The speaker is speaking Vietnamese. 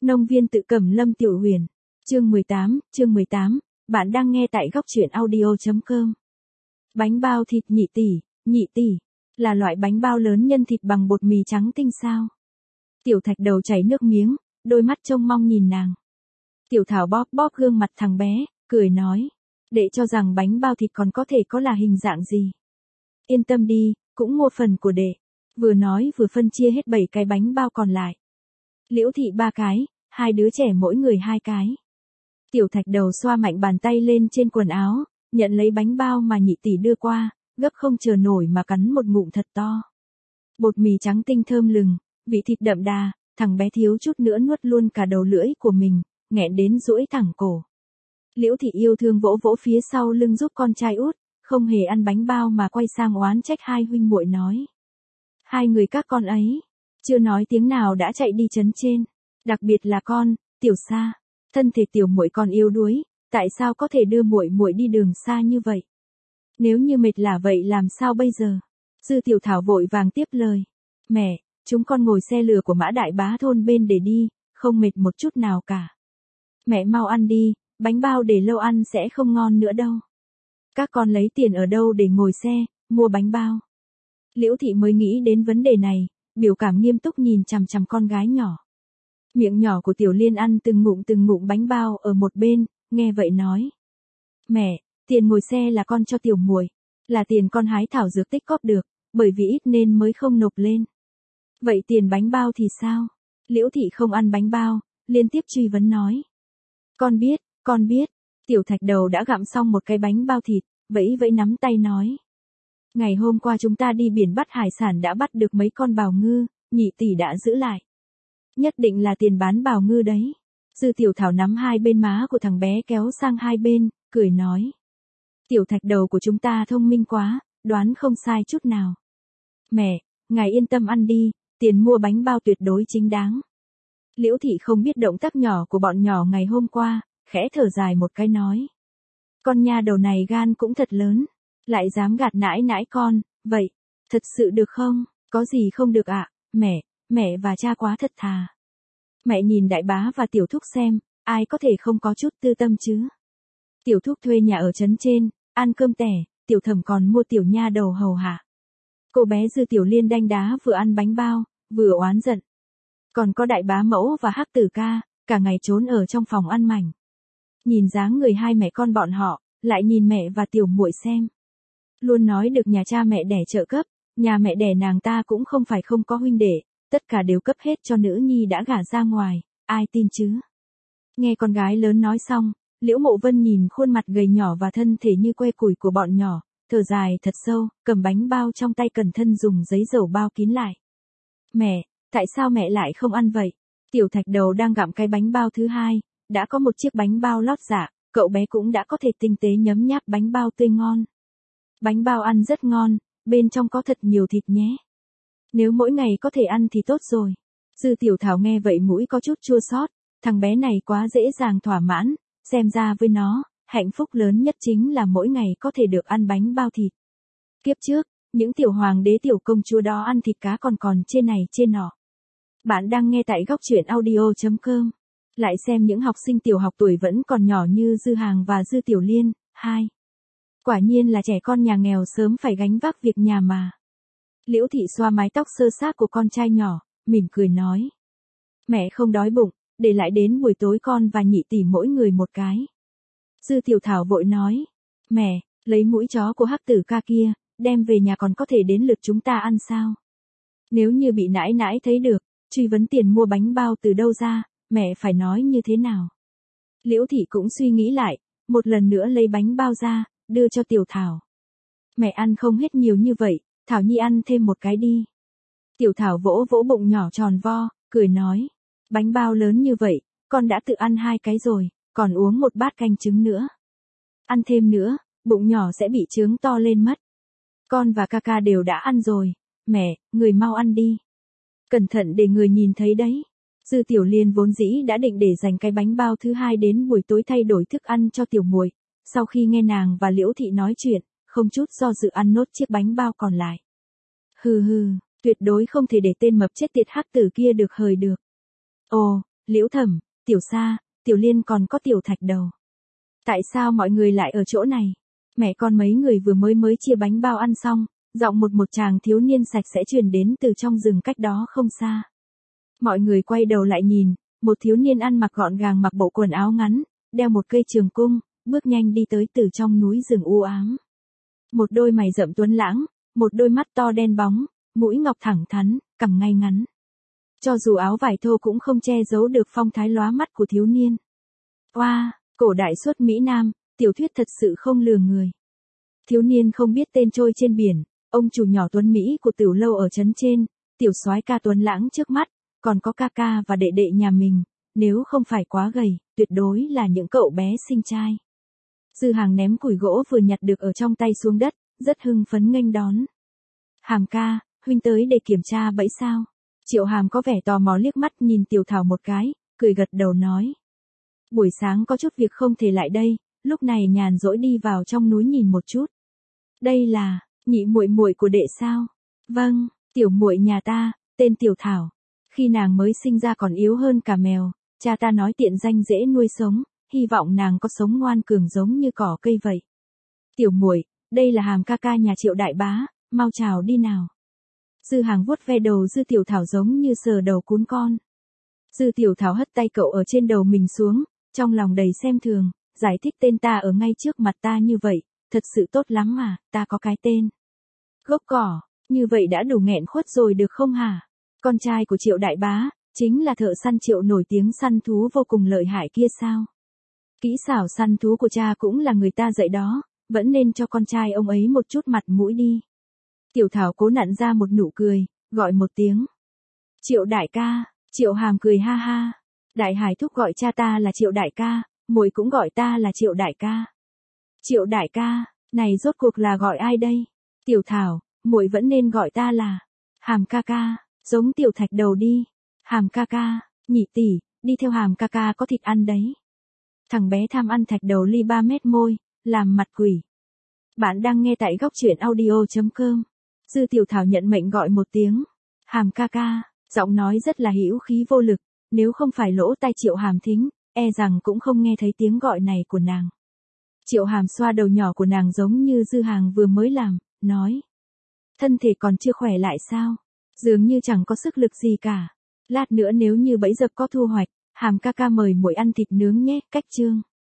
Nông viên tự Cẩm Lâm Tiểu Huyền. Chương 18, bạn đang nghe tại góc truyện audio.com. Bánh bao thịt nhị tỷ, là loại bánh bao lớn nhân thịt bằng bột mì trắng tinh sao? Tiểu Thạch Đầu chảy nước miếng, đôi mắt trông mong nhìn nàng. Tiểu Thảo bóp bóp gương mặt thằng bé, cười nói, đệ cho rằng bánh bao thịt còn có thể có là hình dạng gì. Yên tâm đi, cũng mua phần của đệ. Vừa nói vừa phân chia hết 7 cái bánh bao còn lại. Liễu Thị 3 cái, 2 đứa trẻ mỗi người 2 cái. Tiểu Thạch Đầu xoa mạnh bàn tay lên trên quần áo, nhận lấy bánh bao mà nhị tỷ đưa qua, gấp không chờ nổi mà cắn một ngụm thật to. Bột mì trắng tinh thơm lừng, vị thịt đậm đà, thằng bé thiếu chút nữa nuốt luôn cả đầu lưỡi của mình, nghẹn đến duỗi thẳng cổ. Liễu Thị yêu thương vỗ vỗ phía sau lưng giúp con trai út, không hề ăn bánh bao mà quay sang oán trách hai huynh muội nói. Hai người các con ấy, chưa nói tiếng nào đã chạy đi trấn trên, đặc biệt là con, Tiểu Sa, thân thể tiểu muội còn yếu đuối, tại sao có thể đưa muội muội đi đường xa như vậy? Nếu như mệt là vậy làm sao bây giờ? Dư Tiểu Thảo vội vàng tiếp lời. Mẹ, chúng con ngồi xe lửa của Mã Đại Bá thôn bên để đi, không mệt một chút nào cả. Mẹ mau ăn đi, bánh bao để lâu ăn sẽ không ngon nữa đâu. Các con lấy tiền ở đâu để ngồi xe, mua bánh bao? Liễu Thị mới nghĩ đến vấn đề này, biểu cảm nghiêm túc nhìn chằm chằm con gái nhỏ. Miệng nhỏ của Tiểu Liên ăn từng ngụm bánh bao ở một bên, nghe vậy nói. Mẹ, tiền ngồi xe là con cho tiểu muội, là tiền con hái thảo dược tích cóp được, bởi vì ít nên mới không nộp lên. Vậy tiền bánh bao thì sao? Liễu Thị không ăn bánh bao, liên tiếp truy vấn nói. Con biết, Tiểu Thạch Đầu đã gặm xong một cái bánh bao thịt, vẫy nắm tay nói. Ngày hôm qua chúng ta đi biển bắt hải sản đã bắt được mấy con bào ngư, nhị tỷ đã giữ lại. Nhất định là tiền bán bào ngư đấy. Dư Tiểu Thảo nắm hai bên má của thằng bé kéo sang hai bên, cười nói. Tiểu Thạch Đầu của chúng ta thông minh quá, đoán không sai chút nào. Mẹ, ngài yên tâm ăn đi, tiền mua bánh bao tuyệt đối chính đáng. Liễu Thị không biết động tác nhỏ của bọn nhỏ ngày hôm qua, khẽ thở dài một cái nói. Con nha đầu này gan cũng thật lớn, lại dám gạt nãi con, vậy, thật sự được không? Có gì không được ạ, mẹ và cha quá thật thà. Mẹ nhìn Đại Bá và Tiểu Thúc xem, ai có thể không có chút tư tâm chứ? Tiểu Thúc thuê nhà ở trấn trên, ăn cơm tẻ, Tiểu Thẩm còn mua tiểu nha đầu hầu hạ. Cô bé Dư Tiểu Liên đanh đá vừa ăn bánh bao, vừa oán giận. Còn có Đại Bá Mẫu và Hắc Tử Ca, cả ngày trốn ở trong phòng ăn mảnh. Nhìn dáng người hai mẹ con bọn họ, lại nhìn mẹ và tiểu muội xem. Luôn nói được nhà cha mẹ đẻ trợ cấp, nhà mẹ đẻ nàng ta cũng không phải không có huynh đệ, tất cả đều cấp hết cho nữ nhi đã gả ra ngoài, ai tin chứ? Nghe con gái lớn nói xong, Liễu Mộ Vân nhìn khuôn mặt gầy nhỏ và thân thể như que củi của bọn nhỏ, thở dài thật sâu, cầm bánh bao trong tay cẩn thận dùng giấy dầu bao kín lại. Mẹ, tại sao mẹ lại không ăn vậy? Tiểu Thạch Đầu đang gặm cái bánh bao thứ hai, đã có một chiếc bánh bao lót dạ, cậu bé cũng đã có thể tinh tế nhấm nháp bánh bao tươi ngon. Bánh bao ăn rất ngon, bên trong có thật nhiều thịt nhé. Nếu mỗi ngày có thể ăn thì tốt rồi. Dư Tiểu Thảo nghe vậy mũi có chút chua xót, thằng bé này quá dễ dàng thỏa mãn, xem ra với nó, hạnh phúc lớn nhất chính là mỗi ngày có thể được ăn bánh bao thịt. Kiếp trước, những tiểu hoàng đế tiểu công chúa đó ăn thịt cá còn trên này trên nọ. Bạn đang nghe tại góc truyện audio.com. Lại xem những học sinh tiểu học tuổi vẫn còn nhỏ như Dư Hàng và Dư Tiểu Liên, 2. Quả nhiên là trẻ con nhà nghèo sớm phải gánh vác việc nhà mà. Liễu Thị xoa mái tóc sơ xác của con trai nhỏ, mỉm cười nói. Mẹ không đói bụng, để lại đến buổi tối con và nhị tỷ mỗi người một cái. Dư Tiểu Thảo vội nói. Mẹ, lấy mũi chó của Hắc Tử Ca kia, đem về nhà còn có thể đến lượt chúng ta ăn sao? Nếu như bị nãi thấy được, truy vấn tiền mua bánh bao từ đâu ra, mẹ phải nói như thế nào? Liễu Thị cũng suy nghĩ lại, một lần nữa lấy bánh bao ra, đưa cho Tiểu Thảo. Mẹ ăn không hết nhiều như vậy, Thảo Nhi ăn thêm một cái đi. Tiểu Thảo vỗ vỗ bụng nhỏ tròn vo, cười nói. Bánh bao lớn như vậy, con đã tự ăn 2 cái rồi, còn uống một bát canh trứng nữa. Ăn thêm nữa, bụng nhỏ sẽ bị chướng to lên mất. Con và ca ca đều đã ăn rồi, mẹ, người mau ăn đi. Cẩn thận để người nhìn thấy đấy. Dư Tiểu Liên vốn dĩ đã định để dành cái bánh bao thứ hai đến buổi tối thay đổi thức ăn cho tiểu muội. Sau khi nghe nàng và Liễu Thị nói chuyện, không chút do dự ăn nốt chiếc bánh bao còn lại. Hừ, tuyệt đối không thể để tên mập chết tiệt Hắc Tử kia được hời được. Ồ, Liễu Thẩm, Tiểu Sa, Tiểu Liên còn có Tiểu Thạch Đầu. Tại sao mọi người lại ở chỗ này? Mẹ con mấy người vừa mới chia bánh bao ăn xong, giọng một chàng thiếu niên sạch sẽ truyền đến từ trong rừng cách đó không xa. Mọi người quay đầu lại nhìn, một thiếu niên ăn mặc gọn gàng mặc bộ quần áo ngắn, đeo một cây trường cung, bước nhanh đi tới từ trong núi rừng u ám. Một đôi mày rậm tuấn lãng, một đôi mắt to đen bóng, mũi ngọc thẳng thắn, cằm ngay ngắn. Cho dù áo vải thô cũng không che giấu được phong thái lóa mắt của thiếu niên. Oa, cổ đại xuất Mỹ Nam, tiểu thuyết thật sự không lừa người. Thiếu niên không biết tên trôi trên biển, ông chủ nhỏ tuấn Mỹ của tiểu lâu ở trấn trên, tiểu soái ca tuấn lãng trước mắt, còn có ca ca và đệ đệ nhà mình, nếu không phải quá gầy, tuyệt đối là những cậu bé xinh trai. Dư Hàng ném củi gỗ vừa nhặt được ở trong tay xuống đất, rất hưng phấn nghênh đón. Hàm ca, huynh tới để kiểm tra bẫy sao? Triệu Hàm có vẻ tò mò liếc mắt nhìn Tiểu Thảo một cái, cười gật đầu nói. Buổi sáng có chút việc không thể lại đây, lúc này nhàn rỗi đi vào trong núi nhìn một chút. Đây là nhị muội muội của đệ sao? Vâng, tiểu muội nhà ta, tên Tiểu Thảo. Khi nàng mới sinh ra còn yếu hơn cả mèo, cha ta nói tiện danh dễ nuôi sống, hy vọng nàng có sống ngoan cường giống như cỏ cây vậy. Tiểu muội, đây là Hàm ca ca nhà Triệu đại bá, mau chào đi nào. Dư Hàng vuốt ve đầu Dư Tiểu Thảo giống như sờ đầu cún con. Dư Tiểu Thảo hất tay cậu ở trên đầu mình xuống, trong lòng đầy xem thường, giải thích tên ta ở ngay trước mặt ta như vậy, thật sự tốt lắm mà, ta có cái tên. Gốc cỏ, như vậy đã đủ nghẹn khuất rồi được không hả? Con trai của Triệu đại bá, chính là thợ săn Triệu nổi tiếng săn thú vô cùng lợi hại kia sao? Kỹ xảo săn thú của cha cũng là người ta dạy đó, vẫn nên cho con trai ông ấy một chút mặt mũi đi. Tiểu Thảo cố nặn ra một nụ cười, gọi một tiếng. Triệu đại ca, Triệu Hàm cười ha ha. Đại Hải thúc gọi cha ta là Triệu đại ca, muội cũng gọi ta là Triệu đại ca. Triệu đại ca, này rốt cuộc là gọi ai đây? Tiểu Thảo, muội vẫn nên gọi ta là Hàm ca ca, giống Tiểu Thạch Đầu đi. Hàm ca ca, nhị tỷ, đi theo Hàm ca ca có thịt ăn đấy. Thằng bé tham ăn Thạch Đầu ly 3 mét môi, làm mặt quỷ. Bạn đang nghe tại góc truyện audio.com. Dư Tiểu Thảo nhận mệnh gọi một tiếng. Hàm ca ca, giọng nói rất là hữu khí vô lực, nếu không phải lỗ tai Triệu Hàm thính, e rằng cũng không nghe thấy tiếng gọi này của nàng. Triệu Hàm xoa đầu nhỏ của nàng giống như Dư Hàng vừa mới làm, nói. Thân thể còn chưa khỏe lại sao? Dường như chẳng có sức lực gì cả. Lát nữa nếu như bẫy dập có thu hoạch, Hàm ca ca mời muội ăn thịt nướng nhé, cách chương.